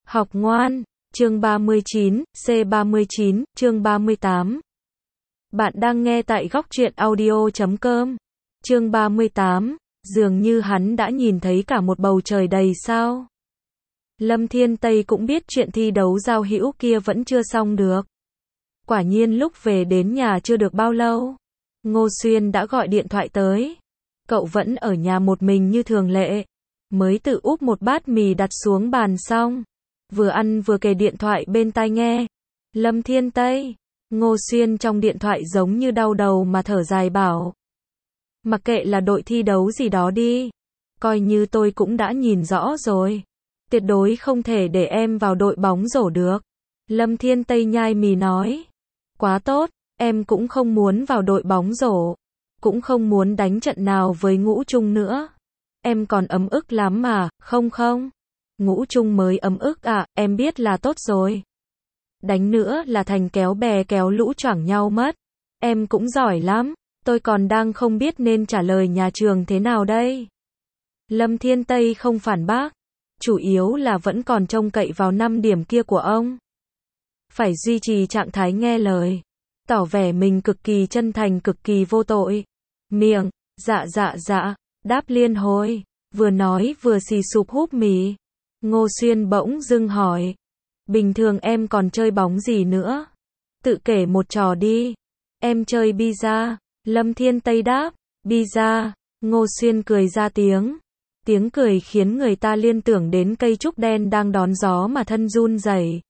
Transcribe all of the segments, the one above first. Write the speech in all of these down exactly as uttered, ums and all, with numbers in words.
Học ngoan, chương ba mươi chín, C ba mươi chín, chương ba mươi tám. Bạn đang nghe tại góc truyện audio chấm com. Chương ba mươi tám, dường như hắn đã nhìn thấy cả một bầu trời đầy sao. Lâm Thiên Tây cũng biết chuyện thi đấu giao hữu kia vẫn chưa xong được. Quả nhiên lúc về đến nhà chưa được bao lâu, Ngô Xuyên đã gọi điện thoại tới. Cậu vẫn ở nhà một mình như thường lệ, mới tự úp một bát mì đặt xuống bàn xong, vừa ăn vừa kề điện thoại bên tai nghe. Lâm Thiên Tây, Ngô Xuyên trong điện thoại giống như đau đầu mà thở dài bảo. Mặc kệ là đội thi đấu gì đó đi, coi như tôi cũng đã nhìn rõ rồi. Tuyệt đối không thể để em vào đội bóng rổ được. Lâm Thiên Tây nhai mì nói. Quá tốt, em cũng không muốn vào đội bóng rổ, cũng không muốn đánh trận nào với Ngũ Trung nữa. Em còn ấm ức lắm mà, không không? Ngũ Trung mới ấm ức à, em biết là tốt rồi. Đánh nữa là thành kéo bè kéo lũ choảng nhau mất. Em cũng giỏi lắm, tôi còn đang không biết nên trả lời nhà trường thế nào đây. Lâm Thiên Tây không phản bác, chủ yếu là vẫn còn trông cậy vào năm điểm kia của ông. Phải duy trì trạng thái nghe lời, tỏ vẻ mình cực kỳ chân thành cực kỳ vô tội. Miệng, dạ dạ dạ, đáp liên hồi, vừa nói vừa xì sụp húp mì. Ngô Xuyên bỗng dưng hỏi, bình thường em còn chơi bóng gì nữa? Tự kể một trò đi. Em chơi bi-a. Lâm Thiên Tây đáp, bi-a. Ngô Xuyên cười ra tiếng. Tiếng cười khiến người ta liên tưởng đến cây trúc đen đang đón gió mà thân run rẩy.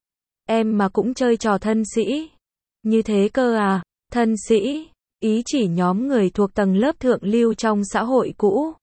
Em mà cũng chơi trò thân sĩ. Như thế cơ à? Thân sĩ, ý chỉ nhóm người thuộc tầng lớp thượng lưu trong xã hội cũ.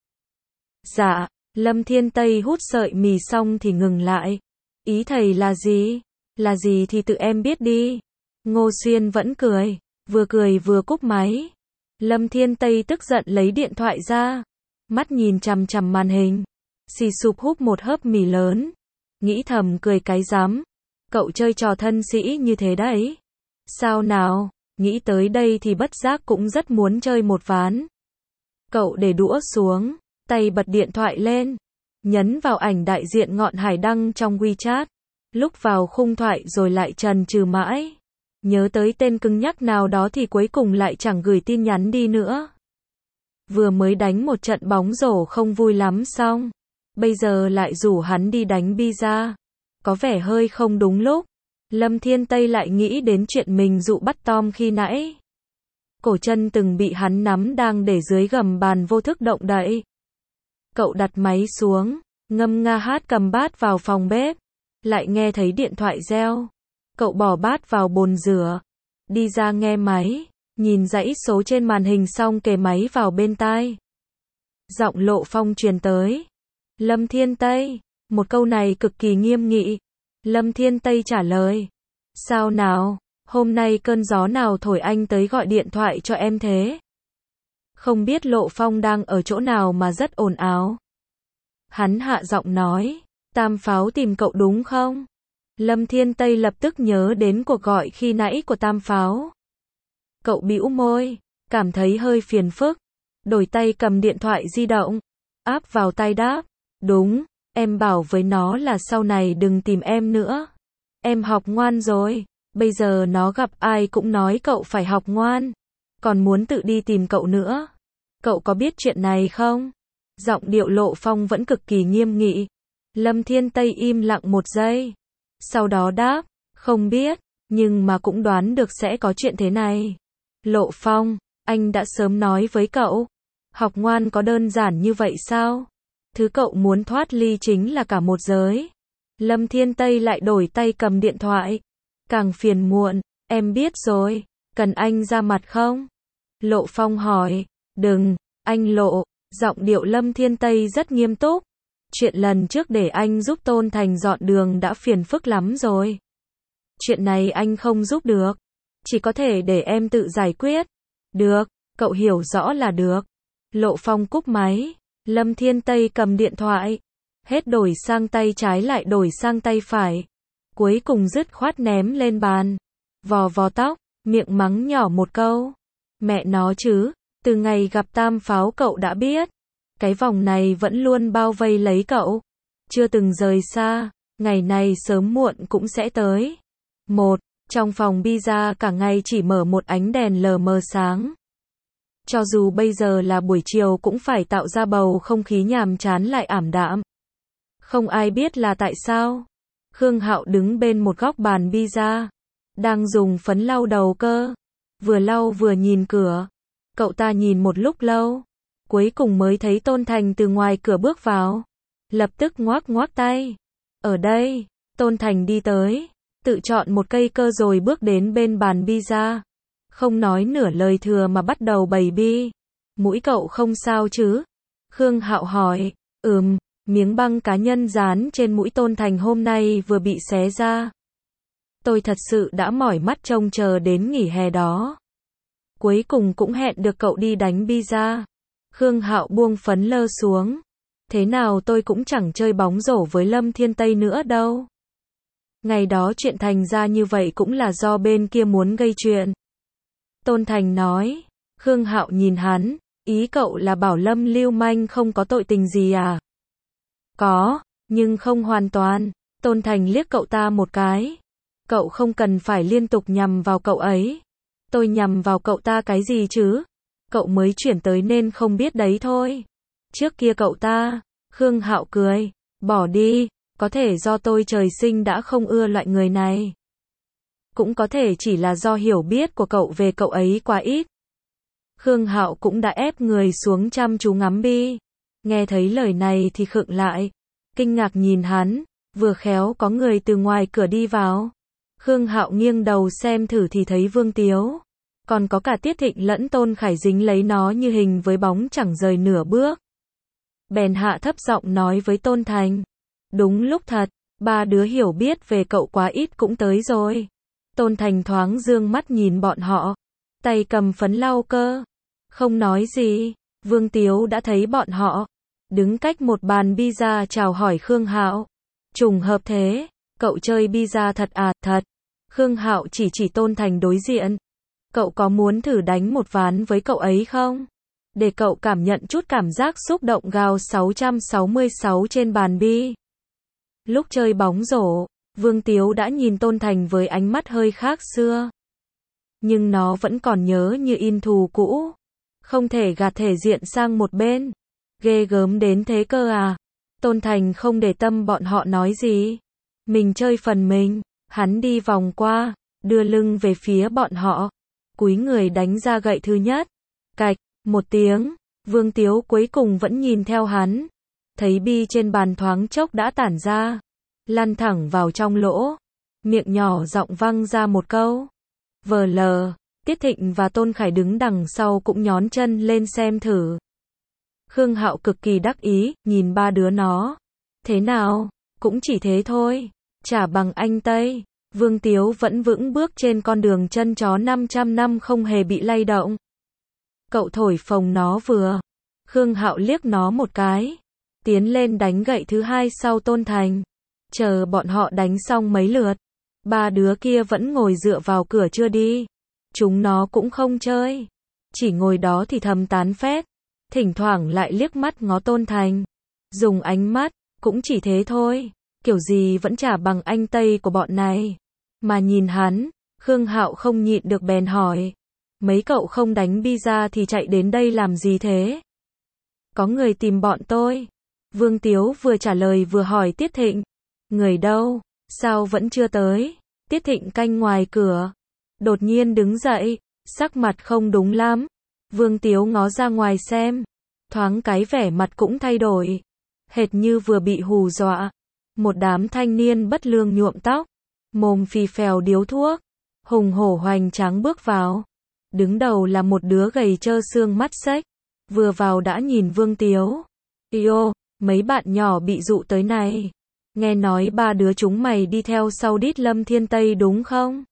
Dạ, Lâm Thiên Tây hút sợi mì xong thì ngừng lại. Ý thầy là gì? Là gì thì tự em biết đi. Ngô Xuyên vẫn cười, vừa cười vừa cúp máy. Lâm Thiên Tây tức giận lấy điện thoại ra, mắt nhìn chằm chằm màn hình, xì sụp húp một hớp mì lớn, nghĩ thầm cười cái rắm. Cậu chơi trò thân sĩ như thế đấy. Sao nào? Nghĩ tới đây thì bất giác cũng rất muốn chơi một ván. Cậu để đũa xuống, tay bật điện thoại lên, nhấn vào ảnh đại diện ngọn hải đăng trong WeChat. Lúc vào khung thoại rồi lại chần chừ mãi. Nhớ tới tên cứng nhắc nào đó thì cuối cùng lại chẳng gửi tin nhắn đi nữa. Vừa mới đánh một trận bóng rổ không vui lắm xong, bây giờ lại rủ hắn đi đánh bi-a. Có vẻ hơi không đúng lúc. Lâm Thiên Tây lại nghĩ đến chuyện mình dụ bắt Tom khi nãy. Cổ chân từng bị hắn nắm đang để dưới gầm bàn vô thức động đậy. Cậu đặt máy xuống, ngâm nga hát cầm bát vào phòng bếp. Lại nghe thấy điện thoại reo. Cậu bỏ bát vào bồn rửa, đi ra nghe máy, nhìn dãy số trên màn hình xong kề máy vào bên tai. Giọng Lộ Phong truyền tới. Lâm Thiên Tây, một câu này cực kỳ nghiêm nghị. Lâm Thiên Tây trả lời. Sao nào, hôm nay cơn gió nào thổi anh tới gọi điện thoại cho em thế? Không biết Lộ Phong đang ở chỗ nào mà rất ồn ào. Hắn hạ giọng nói, Tam Pháo tìm cậu đúng không? Lâm Thiên Tây lập tức nhớ đến cuộc gọi khi nãy của Tam Pháo. Cậu bĩu môi, cảm thấy hơi phiền phức, đổi tay cầm điện thoại di động, áp vào tai đáp, đúng, em bảo với nó là sau này đừng tìm em nữa. Em học ngoan rồi, bây giờ nó gặp ai cũng nói cậu phải học ngoan, còn muốn tự đi tìm cậu nữa. Cậu có biết chuyện này không? Giọng điệu Lộ Phong vẫn cực kỳ nghiêm nghị. Lâm Thiên Tây im lặng một giây, sau đó đáp, không biết, nhưng mà cũng đoán được sẽ có chuyện thế này. Lộ Phong, anh đã sớm nói với cậu, học ngoan có đơn giản như vậy sao? Thứ cậu muốn thoát ly chính là cả một giới. Lâm Thiên Tây lại đổi tay cầm điện thoại. Càng phiền muộn, em biết rồi, cần anh ra mặt không? Lộ Phong hỏi, đừng, anh Lộ, giọng điệu Lâm Thiên Tây rất nghiêm túc. Chuyện lần trước để anh giúp Tôn Thành dọn đường đã phiền phức lắm rồi. Chuyện này anh không giúp được, chỉ có thể để em tự giải quyết. Được, cậu hiểu rõ là được. Lộ Phong cúp máy. Lâm Thiên Tây cầm điện thoại, hết đổi sang tay trái lại đổi sang tay phải, cuối cùng dứt khoát ném lên bàn, vò vò tóc, miệng mắng nhỏ một câu. Mẹ nó chứ, từ ngày gặp Tam Pháo cậu đã biết, cái vòng này vẫn luôn bao vây lấy cậu, chưa từng rời xa. Ngày này sớm muộn cũng sẽ tới. Một, trong phòng pizza cả ngày chỉ mở một ánh đèn lờ mờ sáng. Cho dù bây giờ là buổi chiều cũng phải tạo ra bầu không khí nhàm chán lại ảm đạm. Không ai biết là tại sao. Khương Hạo đứng bên một góc bàn pizza, đang dùng phấn lau đầu cơ. Vừa lau vừa nhìn cửa. Cậu ta nhìn một lúc lâu, cuối cùng mới thấy Tôn Thành từ ngoài cửa bước vào. Lập tức ngoác ngoác tay. Ở đây, Tôn Thành đi tới, tự chọn một cây cơ rồi bước đến bên bàn pizza. Không nói nửa lời thừa mà bắt đầu bày bi. Mũi cậu không sao chứ? Khương Hạo hỏi. Ừm, miếng băng cá nhân dán trên mũi Tôn Thành hôm nay vừa bị xé ra. Tôi thật sự đã mỏi mắt trông chờ đến nghỉ hè đó. Cuối cùng cũng hẹn được cậu đi đánh pizza. Khương Hạo buông phấn lơ xuống. Thế nào tôi cũng chẳng chơi bóng rổ với Lâm Thiên Tây nữa đâu. Ngày đó chuyện thành ra như vậy cũng là do bên kia muốn gây chuyện. Tôn Thành nói. Khương Hạo nhìn hắn. Ý cậu là bảo Lâm lưu manh không có tội tình gì à? Có, nhưng không hoàn toàn. Tôn Thành liếc cậu ta một cái. Cậu không cần phải liên tục nhằm vào cậu ấy. Tôi nhằm vào cậu ta cái gì chứ? Cậu mới chuyển tới nên không biết đấy thôi. Trước kia cậu ta, Khương Hạo cười, bỏ đi, có thể do tôi trời sinh đã không ưa loại người này. Cũng có thể chỉ là do hiểu biết của cậu về cậu ấy quá ít. Khương Hạo cũng đã ép người xuống chăm chú ngắm bi. Nghe thấy lời này thì khựng lại, kinh ngạc nhìn hắn, vừa khéo có người từ ngoài cửa đi vào. Khương Hạo nghiêng đầu xem thử thì thấy Vương Tiếu. Còn có cả Tiết Thịnh lẫn Tôn Khải dính lấy nó như hình với bóng chẳng rời nửa bước. Bèn hạ thấp giọng nói với Tôn Thành. Đúng lúc thật, ba đứa hiểu biết về cậu quá ít cũng tới rồi. Tôn Thành thoáng dương mắt nhìn bọn họ, tay cầm phấn lau cơ. Không nói gì, Vương Tiếu đã thấy bọn họ. Đứng cách một bàn pizza chào hỏi Khương Hạo. Trùng hợp thế, cậu chơi pizza thật à? Thật. Khương Hạo chỉ chỉ Tôn Thành đối diện. Cậu có muốn thử đánh một ván với cậu ấy không? Để cậu cảm nhận chút cảm giác xúc động gào sáu trăm sáu mươi sáu trên bàn bi. Lúc chơi bóng rổ, Vương Tiếu đã nhìn Tôn Thành với ánh mắt hơi khác xưa. Nhưng nó vẫn còn nhớ như in thù cũ. Không thể gạt thể diện sang một bên. Ghê gớm đến thế cơ à? Tôn Thành không để tâm bọn họ nói gì. Mình chơi phần mình. Hắn đi vòng qua, đưa lưng về phía bọn họ. Cúi người đánh ra gậy thứ nhất. Cạch, một tiếng. Vương Tiếu cuối cùng vẫn nhìn theo hắn. Thấy bi trên bàn thoáng chốc đã tản ra. Lăn thẳng vào trong lỗ. Miệng nhỏ giọng văng ra một câu. Vờ lờ. Tiết Thịnh và Tôn Khải đứng đằng sau cũng nhón chân lên xem thử. Khương Hạo cực kỳ đắc ý, nhìn ba đứa nó. Thế nào? Cũng chỉ thế thôi. Chả bằng anh Tây. Vương Tiếu vẫn vững bước trên con đường chân chó năm trăm năm không hề bị lay động. Cậu thổi phồng nó vừa. Khương Hạo liếc nó một cái. Tiến lên đánh gậy thứ hai sau Tôn Thành. Chờ bọn họ đánh xong mấy lượt. Ba đứa kia vẫn ngồi dựa vào cửa chưa đi. Chúng nó cũng không chơi. Chỉ ngồi đó thì thầm tán phét. Thỉnh thoảng lại liếc mắt ngó Tôn Thành. Dùng ánh mắt, cũng chỉ thế thôi. Kiểu gì vẫn chả bằng anh Tây của bọn này. Mà nhìn hắn, Khương Hạo không nhịn được bèn hỏi. Mấy cậu không đánh pizza thì chạy đến đây làm gì thế? Có người tìm bọn tôi. Vương Tiếu vừa trả lời vừa hỏi Tiết Thịnh. Người đâu? Sao vẫn chưa tới? Tiết Thịnh canh ngoài cửa. Đột nhiên đứng dậy, sắc mặt không đúng lắm. Vương Tiếu ngó ra ngoài xem. Thoáng cái vẻ mặt cũng thay đổi. Hệt như vừa bị hù dọa. Một đám thanh niên bất lương nhuộm tóc. Mồm phì phèo điếu thuốc. Hùng hổ hoành tráng bước vào. Đứng đầu là một đứa gầy trơ xương mắt xếch. Vừa vào đã nhìn Vương Tiếu. Yêu, mấy bạn nhỏ bị dụ tới này. Nghe nói ba đứa chúng mày đi theo sau đít Lâm Thiên Tây đúng không?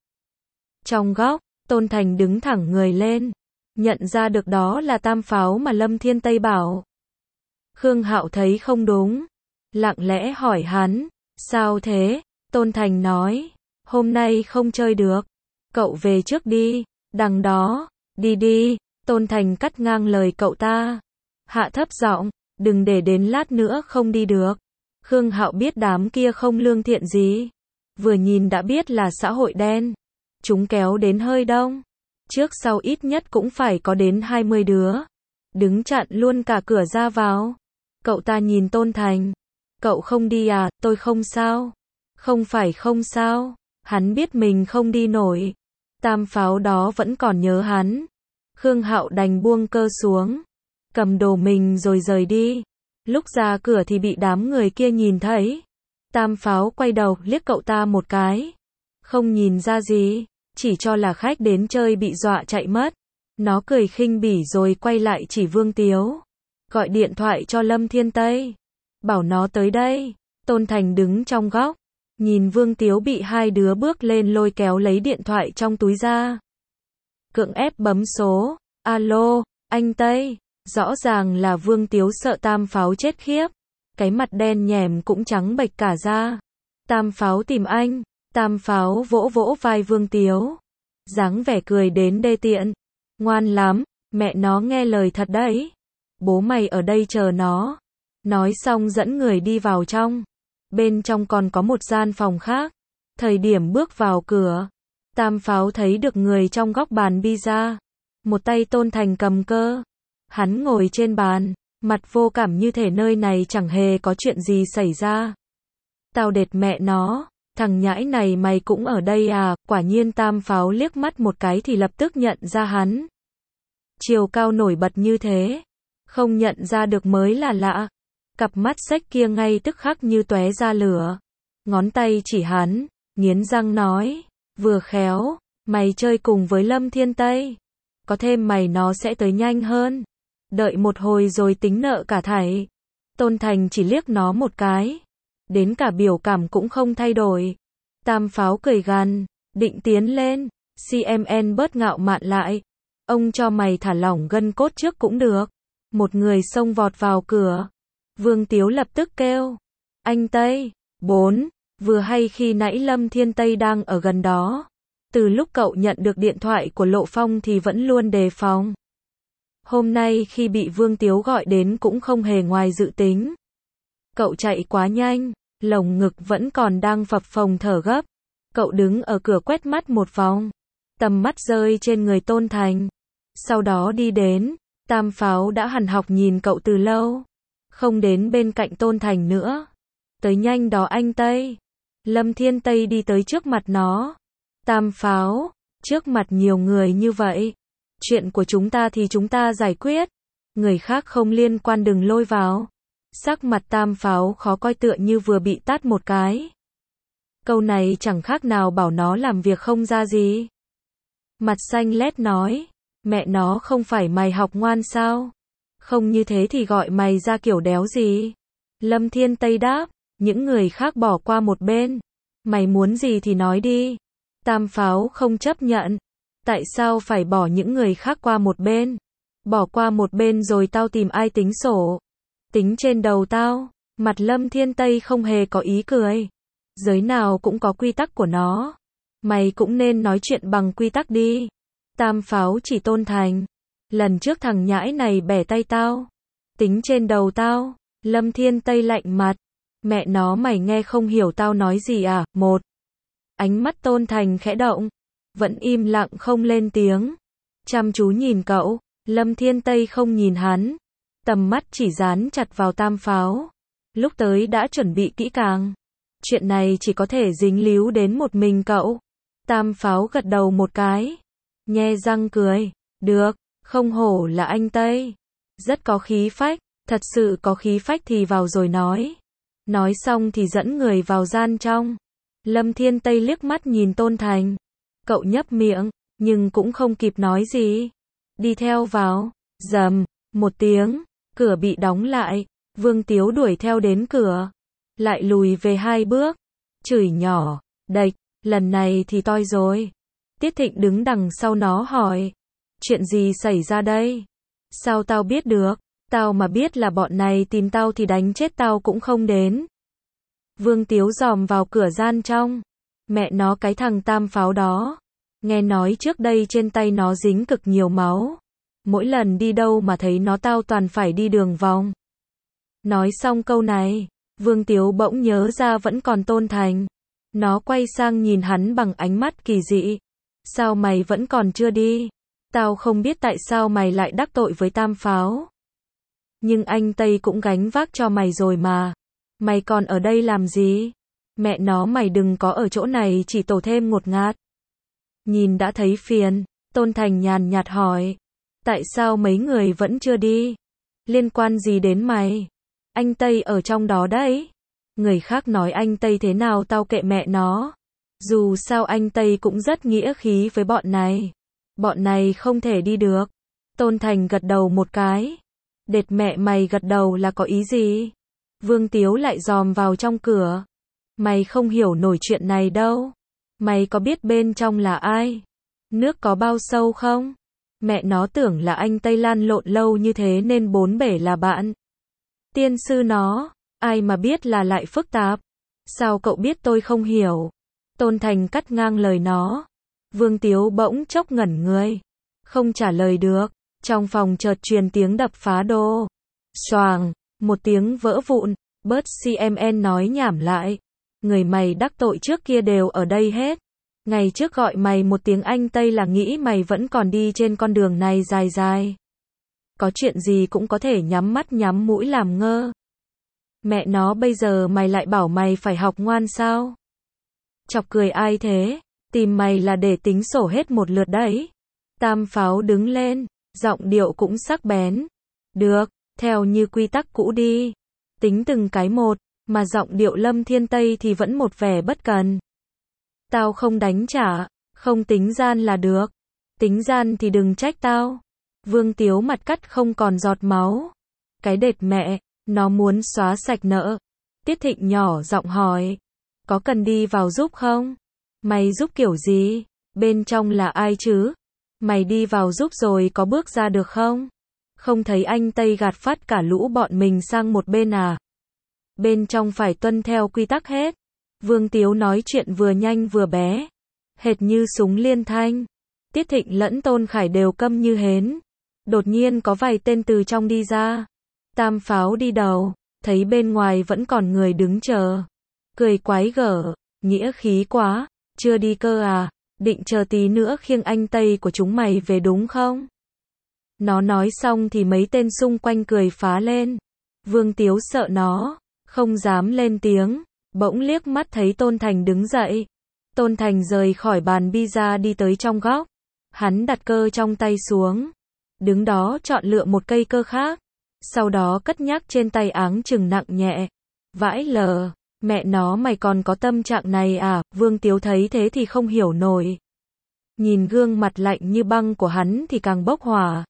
Trong góc, Tôn Thành đứng thẳng người lên. Nhận ra được đó là tam pháo mà Lâm Thiên Tây bảo. Khương Hạo thấy không đúng. Lặng lẽ hỏi hắn. Sao thế? Tôn Thành nói. Hôm nay không chơi được. Cậu về trước đi. Đằng đó. Đi đi. Tôn Thành cắt ngang lời cậu ta. Hạ thấp giọng. Đừng để đến lát nữa không đi được. Khương Hạo biết đám kia không lương thiện gì. Vừa nhìn đã biết là xã hội đen. Chúng kéo đến hơi đông. Trước sau ít nhất cũng phải có đến hai mươi đứa. Đứng chặn luôn cả cửa ra vào. Cậu ta nhìn Tôn Thành. Cậu không đi à, tôi không sao. Không phải không sao. Hắn biết mình không đi nổi. Tam pháo đó vẫn còn nhớ hắn. Khương Hạo đành buông cơ xuống. Cầm đồ mình rồi rời đi. Lúc ra cửa thì bị đám người kia nhìn thấy. Tam pháo quay đầu liếc cậu ta một cái. Không nhìn ra gì. Chỉ cho là khách đến chơi bị dọa chạy mất. Nó cười khinh bỉ rồi quay lại chỉ Vương Tiếu. Gọi điện thoại cho Lâm Thiên Tây. Bảo nó tới đây. Tôn Thành đứng trong góc. Nhìn Vương Tiếu bị hai đứa bước lên lôi kéo lấy điện thoại trong túi ra. Cưỡng ép bấm số. Alo, anh Tây. Rõ ràng là Vương Tiếu sợ Tam pháo chết khiếp. Cái mặt đen nhèm cũng trắng bệch cả ra. Tam pháo tìm anh. Tam pháo vỗ vỗ vai Vương Tiếu. Dáng vẻ cười đến đê tiện. Ngoan lắm, mẹ nó nghe lời thật đấy. Bố mày ở đây chờ nó. Nói xong dẫn người đi vào trong. Bên trong còn có một gian phòng khác. Thời điểm bước vào cửa, Tam pháo thấy được người trong góc bàn pizza. Một tay Tôn Thành cầm cơ. Hắn ngồi trên bàn, mặt vô cảm như thể nơi này chẳng hề có chuyện gì xảy ra. Tao đệt mẹ nó, thằng nhãi này mày cũng ở đây à? Quả nhiên Tam pháo liếc mắt một cái thì lập tức nhận ra hắn. Chiều cao nổi bật như thế, không nhận ra được mới là lạ. Cặp mắt xếch kia ngay tức khắc như tóe ra lửa. Ngón tay chỉ hắn, nghiến răng nói, vừa khéo, mày chơi cùng với Lâm Thiên Tây. Có thêm mày nó sẽ tới nhanh hơn. Đợi một hồi rồi tính nợ cả thảy. Tôn Thành chỉ liếc nó một cái. Đến cả biểu cảm cũng không thay đổi. Tam pháo cười gằn, định tiến lên. xê em en bớt ngạo mạn lại. Ông cho mày thả lỏng gân cốt trước cũng được. Một người xông vọt vào cửa. Vương Tiếu lập tức kêu. Anh Tây. Bốn. Vừa hay khi nãy Lâm Thiên Tây đang ở gần đó. Từ lúc cậu nhận được điện thoại của Lộ Phong thì vẫn luôn đề phòng. Hôm nay khi bị Vương Tiếu gọi đến cũng không hề ngoài dự tính. Cậu chạy quá nhanh, lồng ngực vẫn còn đang phập phồng thở gấp. Cậu đứng ở cửa quét mắt một vòng. Tầm mắt rơi trên người Tôn Thành. Sau đó đi đến. Tam pháo đã hằn học nhìn cậu từ lâu. Không đến bên cạnh Tôn Thành nữa. Tới nhanh đó anh Tây. Lâm Thiên Tây đi tới trước mặt nó. Tam pháo, trước mặt nhiều người như vậy. Chuyện của chúng ta thì chúng ta giải quyết. Người khác không liên quan đừng lôi vào. Sắc mặt Tam pháo khó coi tựa như vừa bị tát một cái. Câu này chẳng khác nào bảo nó làm việc không ra gì. Mặt xanh lét nói. Mẹ nó không phải mày học ngoan sao? Không như thế thì gọi mày ra kiểu đéo gì? Lâm Thiên Tây đáp. Những người khác bỏ qua một bên. Mày muốn gì thì nói đi. Tam pháo không chấp nhận. Tại sao phải bỏ những người khác qua một bên? Bỏ qua một bên rồi tao tìm ai tính sổ? Tính trên đầu tao. Mặt Lâm Thiên Tây không hề có ý cười. Giới nào cũng có quy tắc của nó. Mày cũng nên nói chuyện bằng quy tắc đi. Tam pháo chỉ Tôn Thành. Lần trước thằng nhãi này bẻ tay tao. Tính trên đầu tao. Lâm Thiên Tây lạnh mặt. Mẹ nó mày nghe không hiểu tao nói gì à? Một. Ánh mắt Tôn Thành khẽ động. Vẫn im lặng không lên tiếng. Chăm chú nhìn cậu. Lâm Thiên Tây không nhìn hắn. Tầm mắt chỉ dán chặt vào Tam pháo. Lúc tới đã chuẩn bị kỹ càng. Chuyện này chỉ có thể dính líu đến một mình cậu. Tam pháo gật đầu một cái. Nhe răng cười. Được, không hổ là anh Tây. Rất có khí phách. Thật sự có khí phách thì vào rồi nói. Nói xong thì dẫn người vào gian trong. Lâm Thiên Tây liếc mắt nhìn Tôn Thành. Cậu nhấp miệng, nhưng cũng không kịp nói gì. Đi theo vào. Rầm, một tiếng, cửa bị đóng lại. Vương Tiếu đuổi theo đến cửa. Lại lùi về hai bước. Chửi nhỏ, đệch, lần này thì toi rồi. Tiết Thịnh đứng đằng sau nó hỏi. Chuyện gì xảy ra đây? Sao tao biết được? Tao mà biết là bọn này tìm tao thì đánh chết tao cũng không đến. Vương Tiếu dòm vào cửa gian trong. Mẹ nó cái thằng Tam pháo đó. Nghe nói trước đây trên tay nó dính cực nhiều máu. Mỗi lần đi đâu mà thấy nó tao toàn phải đi đường vòng. Nói xong câu này, Vương Tiếu bỗng nhớ ra vẫn còn Tôn Thành. Nó quay sang nhìn hắn bằng ánh mắt kỳ dị. Sao mày vẫn còn chưa đi? Tao không biết tại sao mày lại đắc tội với Tam Pháo. Nhưng anh Tây cũng gánh vác cho mày rồi mà. Mày còn ở đây làm gì? Mẹ nó mày đừng có ở chỗ này chỉ tổ thêm ngột ngạt. Nhìn đã thấy phiền, Tôn Thành nhàn nhạt hỏi. Tại sao mấy người vẫn chưa đi? Liên quan gì đến mày? Anh Tây ở trong đó đấy. Người khác nói anh Tây thế nào tao kệ mẹ nó. Dù sao anh Tây cũng rất nghĩa khí với bọn này. Bọn này không thể đi được. Tôn Thành gật đầu một cái. Đệt mẹ mày gật đầu là có ý gì? Vương Tiếu lại dòm vào trong cửa. Mày không hiểu nổi chuyện này đâu. Mày có biết bên trong là ai? Nước có bao sâu không? Mẹ nó tưởng là anh Tây lan lộn lâu như thế nên bốn bể là bạn. Tiên sư nó, ai mà biết là lại phức tạp. Sao cậu biết tôi không hiểu? Tôn Thành cắt ngang lời nó. Vương Tiếu bỗng chốc ngẩn người. Không trả lời được. Trong phòng chợt truyền tiếng đập phá đồ. Xoàng, một tiếng vỡ vụn. Bớt xê em en nói nhảm lại. Người mày đắc tội trước kia đều ở đây hết. Ngày trước gọi mày một tiếng anh Tây là nghĩ mày vẫn còn đi trên con đường này dài dài. Có chuyện gì cũng có thể nhắm mắt nhắm mũi làm ngơ. Mẹ nó bây giờ mày lại bảo mày phải học ngoan sao? Chọc cười ai thế? Tìm mày là để tính sổ hết một lượt đấy. Tam Pháo đứng lên, giọng điệu cũng sắc bén. Được, theo như quy tắc cũ đi. Tính từng cái một, mà giọng điệu Lâm Thiên Tây thì vẫn một vẻ bất cần. Tao không đánh trả, không tính gian là được. Tính gian thì đừng trách tao. Vương Tiếu mặt cắt không còn giọt máu. Cái đệt mẹ, nó muốn xóa sạch nợ. Tiết Thịnh nhỏ giọng hỏi. Có cần đi vào giúp không? Mày giúp kiểu gì? Bên trong là ai chứ? Mày đi vào giúp rồi có bước ra được không? Không thấy anh Tây gạt phát cả lũ bọn mình sang một bên à? Bên trong phải tuân theo quy tắc hết. Vương Tiếu nói chuyện vừa nhanh vừa bé. Hệt như súng liên thanh. Tiết Thịnh lẫn Tôn Khải đều câm như hến. Đột nhiên có vài tên từ trong đi ra. Tam Pháo đi đầu, thấy bên ngoài vẫn còn người đứng chờ. Cười quái gở, nghĩa khí quá, chưa đi cơ à, định chờ tí nữa khiêng anh Tây của chúng mày về đúng không? Nó nói xong thì mấy tên xung quanh cười phá lên. Vương Tiếu sợ nó, không dám lên tiếng, bỗng liếc mắt thấy Tôn Thành đứng dậy. Tôn Thành rời khỏi bàn pizza đi tới trong góc. Hắn đặt cơ trong tay xuống. Đứng đó chọn lựa một cây cơ khác. Sau đó cất nhắc trên tay áng chừng nặng nhẹ. Vãi lờ, mẹ nó mày còn có tâm trạng này à? Vương Tiếu thấy thế thì không hiểu nổi. Nhìn gương mặt lạnh như băng của hắn thì càng bốc hỏa.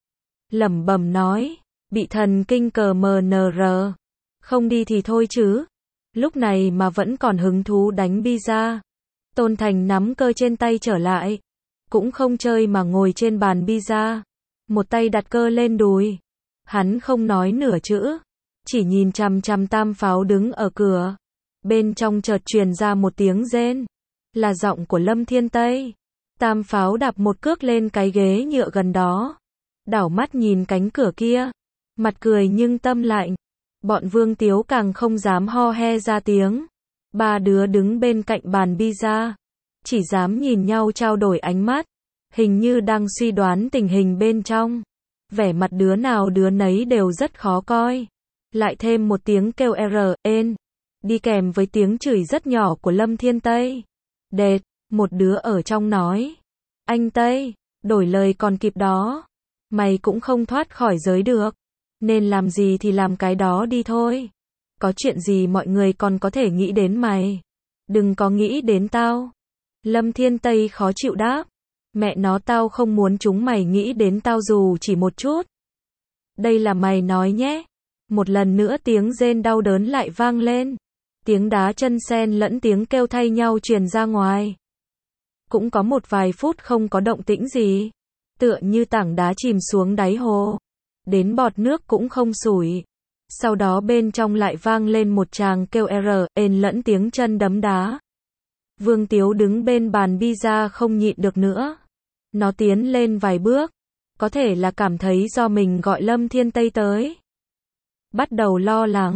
Lẩm bẩm nói, bị thần kinh cờ mờ nờ rờ. Không đi thì thôi chứ. Lúc này mà vẫn còn hứng thú đánh pizza. Tôn Thành nắm cơ trên tay trở lại. Cũng không chơi mà ngồi trên bàn pizza. Một tay đặt cơ lên đùi. Hắn không nói nửa chữ. Chỉ nhìn chằm chằm Tam Pháo đứng ở cửa. Bên trong chợt truyền ra một tiếng rên. Là giọng của Lâm Thiên Tây. Tam Pháo đạp một cước lên cái ghế nhựa gần đó. Đảo mắt nhìn cánh cửa kia. Mặt cười nhưng tâm lạnh. Bọn Vương Tiếu càng không dám ho he ra tiếng. Ba đứa đứng bên cạnh bàn pizza. Chỉ dám nhìn nhau trao đổi ánh mắt. Hình như đang suy đoán tình hình bên trong. Vẻ mặt đứa nào đứa nấy đều rất khó coi. Lại thêm một tiếng kêu R, ên. Đi kèm với tiếng chửi rất nhỏ của Lâm Thiên Tây. Đệt, một đứa ở trong nói. Anh Tây, đổi lời còn kịp đó. Mày cũng không thoát khỏi giới được. Nên làm gì thì làm cái đó đi thôi. Có chuyện gì mọi người còn có thể nghĩ đến mày. Đừng có nghĩ đến tao. Lâm Thiên Tây khó chịu đáp. Mẹ nó tao không muốn chúng mày nghĩ đến tao dù chỉ một chút. Đây là mày nói nhé. Một lần nữa tiếng rên đau đớn lại vang lên. Tiếng đá chân sen lẫn tiếng kêu thay nhau truyền ra ngoài. Cũng có một vài phút không có động tĩnh gì. Tựa như tảng đá chìm xuống đáy hồ. Đến bọt nước cũng không sủi. Sau đó bên trong lại vang lên một tràng kêu R, ên lẫn tiếng chân đấm đá. Vương Tiếu đứng bên bàn pizza không nhịn được nữa. Nó tiến lên vài bước. Có thể là cảm thấy do mình gọi Lâm Thiên Tây tới. Bắt đầu lo lắng.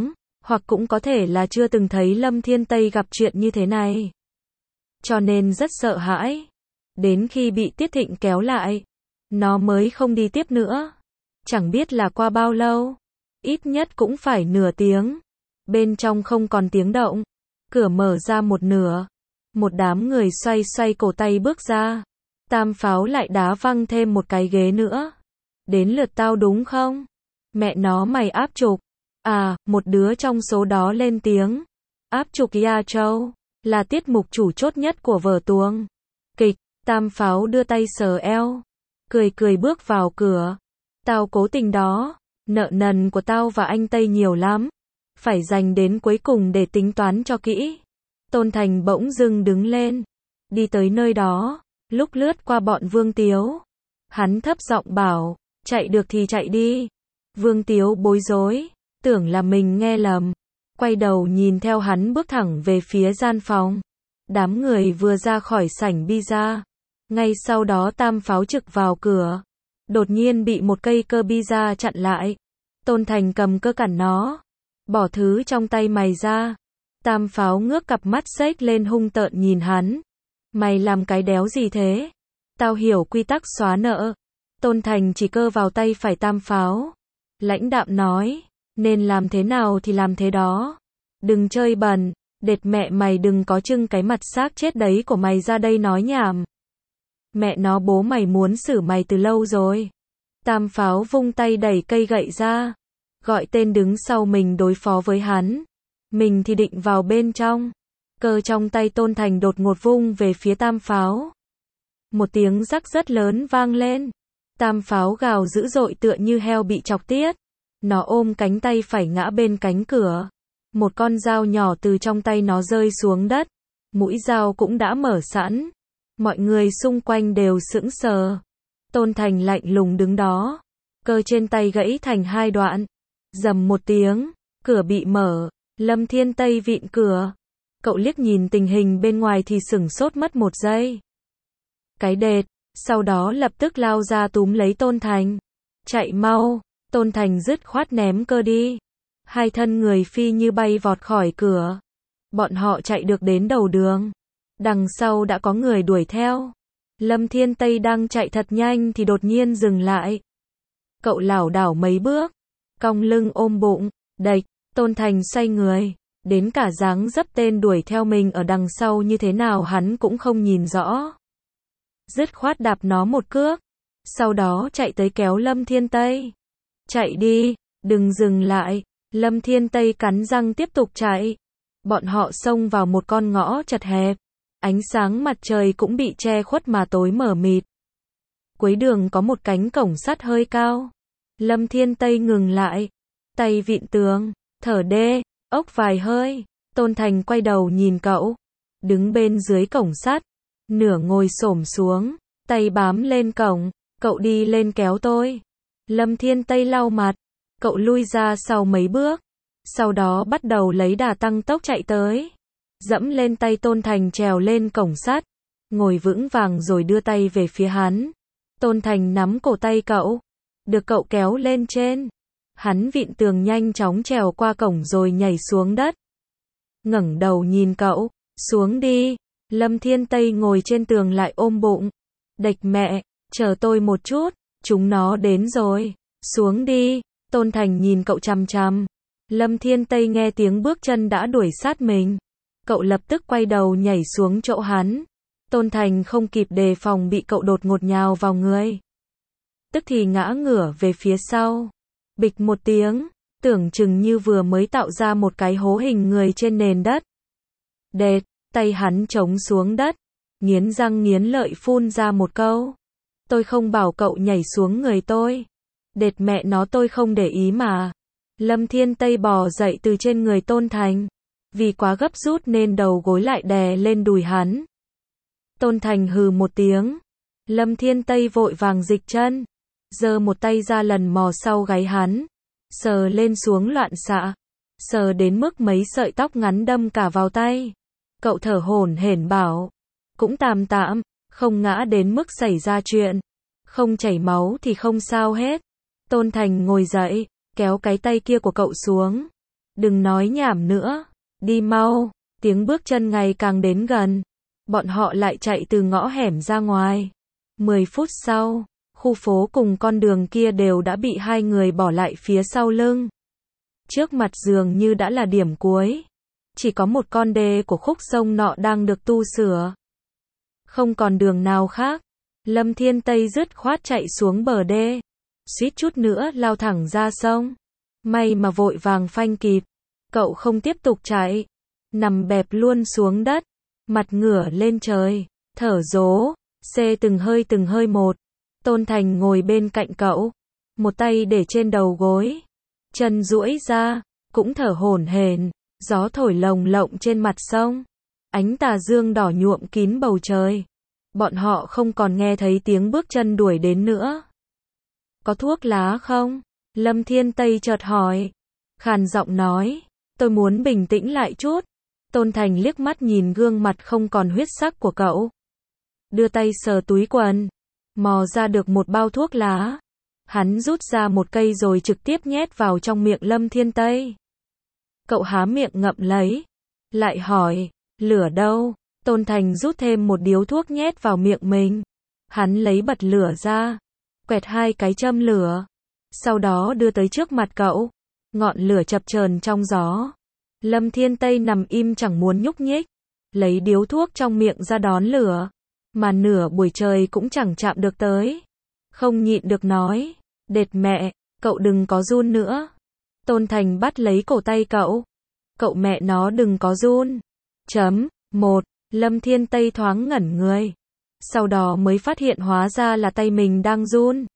Hoặc cũng có thể là chưa từng thấy Lâm Thiên Tây gặp chuyện như thế này. Cho nên rất sợ hãi. Đến khi bị Tiết Thịnh kéo lại, nó mới không đi tiếp nữa. Chẳng biết là qua bao lâu. Ít nhất cũng phải nửa tiếng. Bên trong không còn tiếng động. Cửa mở ra một nửa. Một đám người xoay xoay cổ tay bước ra. Tam Pháo lại đá văng thêm một cái ghế nữa. Đến lượt tao đúng không? Mẹ nó mày áp trục. À, một đứa trong số đó lên tiếng. Áp trục Ya Châu, là tiết mục chủ chốt nhất của vở tuồng kịch. Tam Pháo đưa tay sờ eo. Cười cười bước vào cửa. Tao cố tình đó. Nợ nần của tao và anh Tây nhiều lắm. Phải dành đến cuối cùng để tính toán cho kỹ. Tôn Thành bỗng dưng đứng lên. Đi tới nơi đó. Lúc lướt qua bọn Vương Tiếu. Hắn thấp giọng bảo. Chạy được thì chạy đi. Vương Tiếu bối rối. Tưởng là mình nghe lầm. Quay đầu nhìn theo hắn bước thẳng về phía gian phòng. Đám người vừa ra khỏi sảnh pizza. Ngay sau đó Tam Pháo trực vào cửa. Đột nhiên bị một cây cơ pizza chặn lại. Tôn Thành cầm cơ cản nó. Bỏ thứ trong tay mày ra. Tam Pháo ngước cặp mắt xếch lên hung tợn nhìn hắn. Mày làm cái đéo gì thế? Tao hiểu quy tắc xóa nợ. Tôn Thành chỉ cơ vào tay phải Tam Pháo. Lãnh đạm nói. Nên làm thế nào thì làm thế đó. Đừng chơi bẩn. Đệt mẹ mày đừng có trưng cái mặt xác chết đấy của mày ra đây nói nhảm. Mẹ nó bố mày muốn xử mày từ lâu rồi. Tam Pháo vung tay đẩy cây gậy ra. Gọi tên đứng sau mình đối phó với hắn. Mình thì định vào bên trong. Cơ trong tay Tôn Thành đột ngột vung về phía Tam Pháo. Một tiếng rắc rất lớn vang lên. Tam Pháo gào dữ dội tựa như heo bị chọc tiết. Nó ôm cánh tay phải ngã bên cánh cửa. Một con dao nhỏ từ trong tay nó rơi xuống đất. Mũi dao cũng đã mở sẵn. Mọi người xung quanh đều sững sờ. Tôn Thành lạnh lùng đứng đó. Cơ trên tay gãy thành hai đoạn. Rầm một tiếng. Cửa bị mở. Lâm Thiên Tây vịn cửa. Cậu liếc nhìn tình hình bên ngoài thì sửng sốt mất một giây. Cái đệt. Sau đó lập tức lao ra túm lấy Tôn Thành. Chạy mau. Tôn Thành dứt khoát ném cơ đi. Hai thân người phi như bay vọt khỏi cửa. Bọn họ chạy được đến đầu đường. Đằng sau đã có người đuổi theo. Lâm Thiên Tây đang chạy thật nhanh thì đột nhiên dừng lại. Cậu lảo đảo mấy bước. Cong lưng ôm bụng. Đạch. Tôn Thành xoay người. Đến cả dáng dấp tên đuổi theo mình ở đằng sau như thế nào hắn cũng không nhìn rõ. Dứt khoát đạp nó một cước. Sau đó chạy tới kéo Lâm Thiên Tây. Chạy đi. Đừng dừng lại. Lâm Thiên Tây cắn răng tiếp tục chạy. Bọn họ xông vào một con ngõ chật hẹp. Ánh sáng mặt trời cũng bị che khuất mà tối mờ mịt. Cuối đường có một cánh cổng sắt hơi cao. Lâm Thiên Tây ngừng lại. Tay vịn tường. Thở đê. Ốc vài hơi. Tôn Thành quay đầu nhìn cậu. Đứng bên dưới cổng sắt. Nửa ngồi xổm xuống. Tay bám lên cổng. Cậu đi lên kéo tôi. Lâm Thiên Tây lau mặt. Cậu lui ra sau mấy bước. Sau đó bắt đầu lấy đà tăng tốc chạy tới. Dẫm lên tay Tôn Thành trèo lên cổng sắt. Ngồi vững vàng rồi đưa tay về phía hắn. Tôn Thành nắm cổ tay cậu. Được cậu kéo lên trên. Hắn vịn tường nhanh chóng trèo qua cổng rồi nhảy xuống đất. Ngẩng đầu nhìn cậu. Xuống đi. Lâm Thiên Tây ngồi trên tường lại ôm bụng. Đạch mẹ. Chờ tôi một chút. Chúng nó đến rồi. Xuống đi. Tôn Thành nhìn cậu chằm chằm. Lâm Thiên Tây nghe tiếng bước chân đã đuổi sát mình. Cậu lập tức quay đầu nhảy xuống chỗ hắn. Tôn Thành không kịp đề phòng bị cậu đột ngột nhào vào người. Tức thì ngã ngửa về phía sau. Bịch một tiếng. Tưởng chừng như vừa mới tạo ra một cái hố hình người trên nền đất. Đệt. Tay hắn chống xuống đất. Nghiến răng nghiến lợi phun ra một câu. Tôi không bảo cậu nhảy xuống người tôi. Đệt mẹ nó tôi không để ý mà. Lâm Thiên Tây bò dậy từ trên người Tôn Thành. Vì quá gấp rút nên đầu gối lại đè lên đùi hắn. Tôn Thành hừ một tiếng. Lâm Thiên Tây vội vàng dịch chân. Giơ một tay ra lần mò sau gáy hắn. Sờ lên xuống loạn xạ. Sờ đến mức mấy sợi tóc ngắn đâm cả vào tay. Cậu thở hổn hển bảo. Cũng tạm tạm. Không ngã đến mức xảy ra chuyện. Không chảy máu thì không sao hết. Tôn Thành ngồi dậy. Kéo cái tay kia của cậu xuống. Đừng nói nhảm nữa. Đi mau. Tiếng bước chân ngày càng đến gần. Bọn họ lại chạy từ ngõ hẻm ra ngoài. Mười phút sau, khu phố cùng con đường kia đều đã bị hai người bỏ lại phía sau lưng. Trước mặt dường như đã là điểm cuối. Chỉ có một con đê của khúc sông nọ đang được tu sửa. Không còn đường nào khác. Lâm Thiên Tây dứt khoát chạy xuống bờ đê. Suýt chút nữa lao thẳng ra sông. May mà vội vàng phanh kịp. Cậu không tiếp tục chạy. Nằm bẹp luôn xuống đất. Mặt ngửa lên trời. Thở dố. Xê từng hơi từng hơi một. Tôn Thành ngồi bên cạnh cậu. Một tay để trên đầu gối. Chân duỗi ra. Cũng thở hổn hển. Gió thổi lồng lộng trên mặt sông. Ánh tà dương đỏ nhuộm kín bầu trời. Bọn họ không còn nghe thấy tiếng bước chân đuổi đến nữa. Có thuốc lá không? Lâm Thiên Tây chợt hỏi. Khàn giọng nói. Tôi muốn bình tĩnh lại chút. Tôn Thành liếc mắt nhìn gương mặt không còn huyết sắc của cậu. Đưa tay sờ túi quần. Mò ra được một bao thuốc lá. Hắn rút ra một cây rồi trực tiếp nhét vào trong miệng Lâm Thiên Tây. Cậu há miệng ngậm lấy. Lại hỏi. Lửa đâu? Tôn Thành rút thêm một điếu thuốc nhét vào miệng mình. Hắn lấy bật lửa ra. Quẹt hai cái châm lửa. Sau đó đưa tới trước mặt cậu. Ngọn lửa chập chờn trong gió. Lâm Thiên Tây nằm im chẳng muốn nhúc nhích. Lấy điếu thuốc trong miệng ra đón lửa. Mà nửa buổi trời cũng chẳng chạm được tới. Không nhịn được nói. Đệt mẹ, cậu đừng có run nữa. Tôn Thành bắt lấy cổ tay cậu. Cậu mẹ nó đừng có run. Chấm. Một. Lâm Thiên Tây thoáng ngẩn người. Sau đó mới phát hiện hóa ra là tay mình đang run.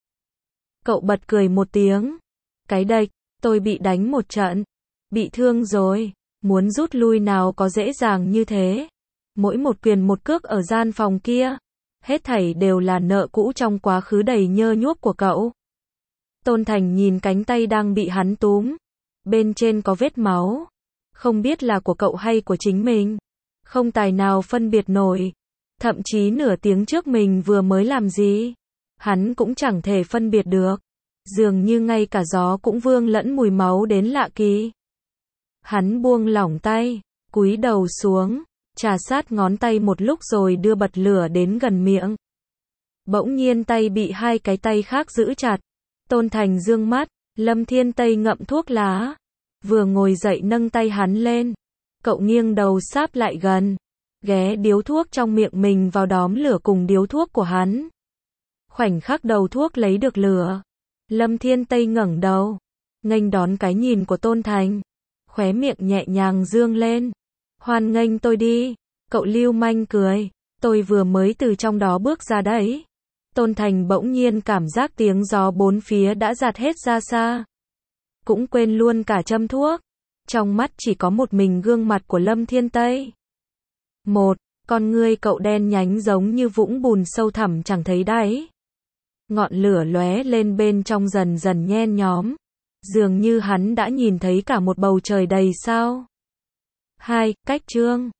Cậu bật cười một tiếng. Cái đệch, tôi bị đánh một trận. Bị thương rồi. Muốn rút lui nào có dễ dàng như thế. Mỗi một quyền một cước ở gian phòng kia. Hết thảy đều là nợ cũ trong quá khứ đầy nhơ nhuốc của cậu. Tôn Thành nhìn cánh tay đang bị hắn túm. Bên trên có vết máu. Không biết là của cậu hay của chính mình. Không tài nào phân biệt nổi. Thậm chí nửa tiếng trước mình vừa mới làm gì. Hắn cũng chẳng thể phân biệt được. Dường như ngay cả gió cũng vương lẫn mùi máu đến lạ kỳ. Hắn buông lỏng tay. Cúi đầu xuống. Trà sát ngón tay một lúc rồi đưa bật lửa đến gần miệng. Bỗng nhiên tay bị hai cái tay khác giữ chặt. Tôn Thành dương mắt. Lâm Thiên Tây ngậm thuốc lá. Vừa ngồi dậy nâng tay hắn lên. Cậu nghiêng đầu sáp lại gần. Ghé điếu thuốc trong miệng mình vào đóm lửa cùng điếu thuốc của hắn. Khoảnh khắc đầu thuốc lấy được lửa. Lâm Thiên Tây ngẩng đầu. Nghênh đón cái nhìn của Tôn Thành. Khóe miệng nhẹ nhàng dương lên. Hoan nghênh tôi đi. Cậu lưu manh cười. Tôi vừa mới từ trong đó bước ra đấy. Tôn Thành bỗng nhiên cảm giác tiếng gió bốn phía đã dạt hết ra xa. Cũng quên luôn cả châm thuốc. Trong mắt chỉ có một mình gương mặt của Lâm Thiên Tây. Một, con ngươi cậu đen nhánh giống như vũng bùn sâu thẳm chẳng thấy đáy. Ngọn lửa lóe lên bên trong dần dần nhen nhóm. Dường như hắn đã nhìn thấy cả một bầu trời đầy sao. Hai, cách chương.